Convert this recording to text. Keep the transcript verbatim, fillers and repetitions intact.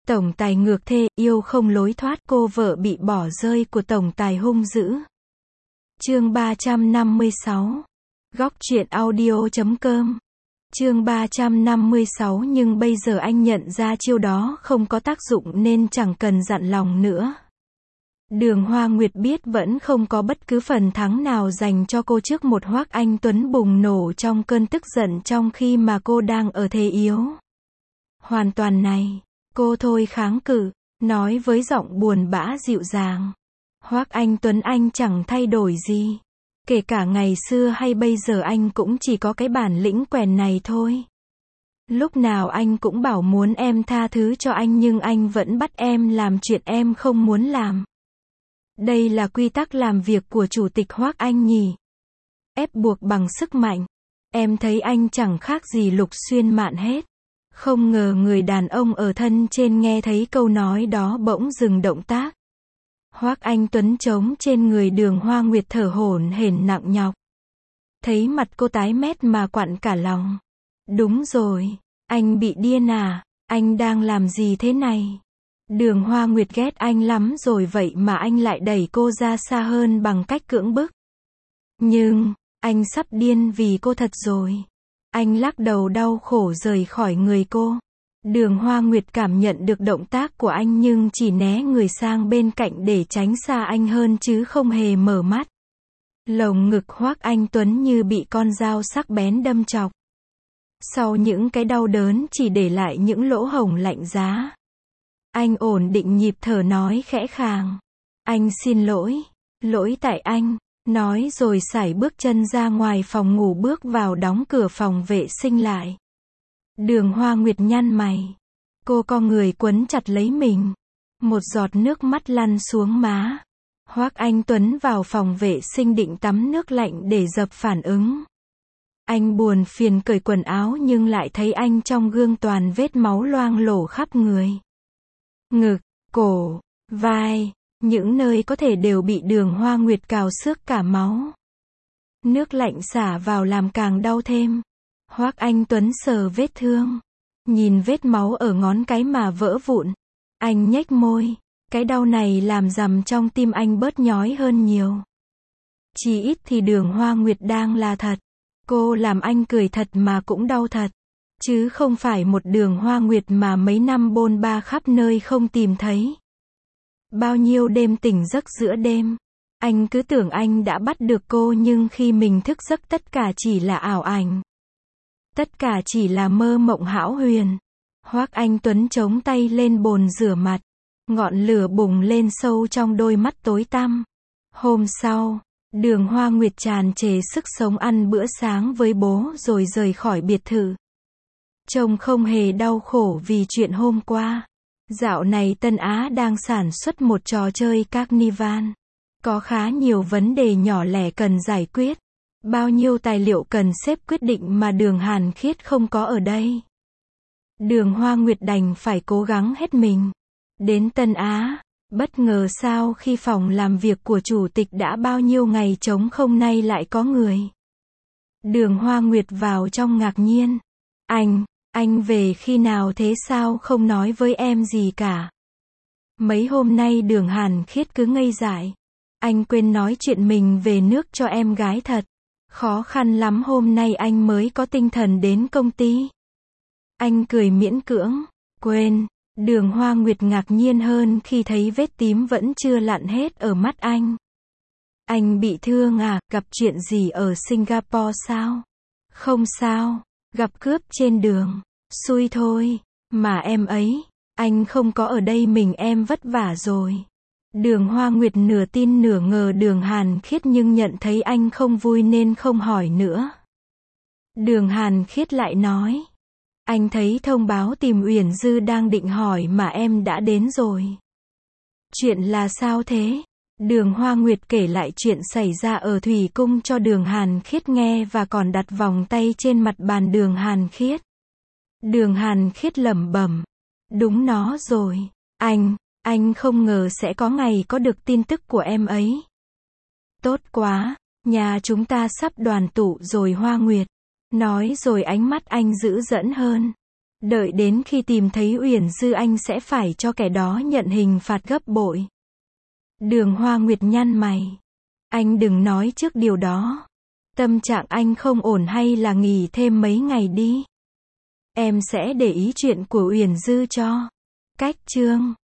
Tổng tài ngược thê, yêu không lối thoát, cô vợ bị bỏ rơi của tổng tài hung dữ. Chương ba trăm năm mươi sáu. Góc truyện audio chấm com. Chương ba trăm năm mươi sáu. Nhưng bây giờ anh nhận ra chiêu đó không có tác dụng nên chẳng cần dặn lòng nữa. Đường Hoa Nguyệt biết vẫn không có bất cứ phần thắng nào dành cho cô trước một Hoắc Anh Tuấn bùng nổ trong cơn tức giận trong khi mà cô đang ở thế yếu. Hoàn toàn này, cô thôi kháng cự, nói với giọng buồn bã dịu dàng. Hoắc Anh Tuấn, anh chẳng thay đổi gì. Kể cả ngày xưa hay bây giờ anh cũng chỉ có cái bản lĩnh quèn này thôi. Lúc nào anh cũng bảo muốn em tha thứ cho anh nhưng anh vẫn bắt em làm chuyện em không muốn làm. Đây là quy tắc làm việc của Chủ tịch Hoắc Anh nhỉ? Ép buộc bằng sức mạnh. Em thấy anh chẳng khác gì Lục Xuyên Mạn hết. Không ngờ người đàn ông ở thân trên nghe thấy câu nói đó bỗng dừng động tác. Hoắc Anh Tuấn trống trên người Đường Hoa Nguyệt thở hổn hển nặng nhọc. Thấy mặt cô tái mét mà quặn cả lòng. Đúng rồi, anh bị điên à? Anh đang làm gì thế này? Đường Hoa Nguyệt ghét anh lắm rồi vậy mà anh lại đẩy cô ra xa hơn bằng cách cưỡng bức. Nhưng, anh sắp điên vì cô thật rồi. Anh lắc đầu đau khổ rời khỏi người cô. Đường Hoa Nguyệt cảm nhận được động tác của anh nhưng chỉ né người sang bên cạnh để tránh xa anh hơn chứ không hề mở mắt. Lồng ngực Hoắc Anh Tuấn như bị con dao sắc bén đâm chọc. Sau những cái đau đớn chỉ để lại những lỗ hổng lạnh giá. Anh ổn định nhịp thở nói khẽ khàng. Anh xin lỗi. Lỗi tại anh. Nói rồi sải bước chân ra ngoài phòng ngủ bước vào đóng cửa phòng vệ sinh lại. Đường Hoa Nguyệt nhăn mày. Cô co người quấn chặt lấy mình. Một giọt nước mắt lăn xuống má. Hoắc Anh Tuấn vào phòng vệ sinh định tắm nước lạnh để dập phản ứng. Anh buồn phiền cởi quần áo nhưng lại thấy anh trong gương toàn vết máu loang lổ khắp người. Ngực, cổ, vai, những nơi có thể đều bị Đường Hoa Nguyệt cào xước cả máu. Nước lạnh xả vào làm càng đau thêm. Hoắc Anh Tuấn sờ vết thương. Nhìn vết máu ở ngón cái mà vỡ vụn. Anh nhếch môi. Cái đau này làm dằm trong tim anh bớt nhói hơn nhiều. Chỉ ít thì Đường Hoa Nguyệt đang là thật. Cô làm anh cười thật mà cũng đau thật. Chứ không phải một Đường Hoa Nguyệt mà mấy năm bôn ba khắp nơi không tìm thấy. Bao nhiêu đêm tỉnh giấc giữa đêm. Anh cứ tưởng anh đã bắt được cô nhưng khi mình thức giấc tất cả chỉ là ảo ảnh. Tất cả chỉ là mơ mộng hão huyền. Hoắc Anh Tuấn chống tay lên bồn rửa mặt. Ngọn lửa bùng lên sâu trong đôi mắt tối tăm. Hôm sau, Đường Hoa Nguyệt tràn trề sức sống ăn bữa sáng với bố rồi rời khỏi biệt thự. Trông không hề đau khổ vì chuyện hôm qua. Dạo này Tân Á đang sản xuất một trò chơi Carnival. Có khá nhiều vấn đề nhỏ lẻ cần giải quyết. Bao nhiêu tài liệu cần xếp quyết định mà Đường Hàn Khiết không có ở đây. Đường Hoa Nguyệt đành phải cố gắng hết mình. Đến Tân Á, bất ngờ sao khi phòng làm việc của chủ tịch đã bao nhiêu ngày trống không nay lại có người. Đường Hoa Nguyệt vào trong ngạc nhiên. Anh, anh về khi nào thế sao không nói với em gì cả? Mấy hôm nay Đường Hàn Khiết cứ ngây dại. Anh quên nói chuyện mình về nước cho em gái thật. Khó khăn lắm hôm nay anh mới có tinh thần đến công ty. Anh cười miễn cưỡng. Quên. Đường Hoa Nguyệt ngạc nhiên hơn khi thấy vết tím vẫn chưa lặn hết ở mắt anh. Anh bị thương à, gặp chuyện gì ở Singapore sao? Không sao, gặp cướp trên đường. Xui thôi, mà em ấy, anh không có ở đây mình em vất vả rồi. Đường Hoa Nguyệt nửa tin nửa ngờ Đường Hàn Khiết nhưng nhận thấy anh không vui nên không hỏi nữa. Đường Hàn Khiết lại nói. Anh thấy thông báo tìm Uyển Dư đang định hỏi mà em đã đến rồi. Chuyện là sao thế? Đường Hoa Nguyệt kể lại chuyện xảy ra ở Thủy Cung cho Đường Hàn Khiết nghe và còn đặt vòng tay trên mặt bàn Đường Hàn Khiết. Đường Hàn Khiết lẩm bẩm. Đúng nó rồi. Anh, anh không ngờ sẽ có ngày có được tin tức của em ấy. Tốt quá, nhà chúng ta sắp đoàn tụ rồi Hoa Nguyệt. Nói rồi ánh mắt anh dữ dẫn hơn. Đợi đến khi tìm thấy Uyển Dư anh sẽ phải cho kẻ đó nhận hình phạt gấp bội. Đường Hoa Nguyệt nhăn mày. Anh đừng nói trước điều đó. Tâm trạng anh không ổn hay là nghỉ thêm mấy ngày đi. Em sẽ để ý chuyện của Uyển Dư cho. Cách chương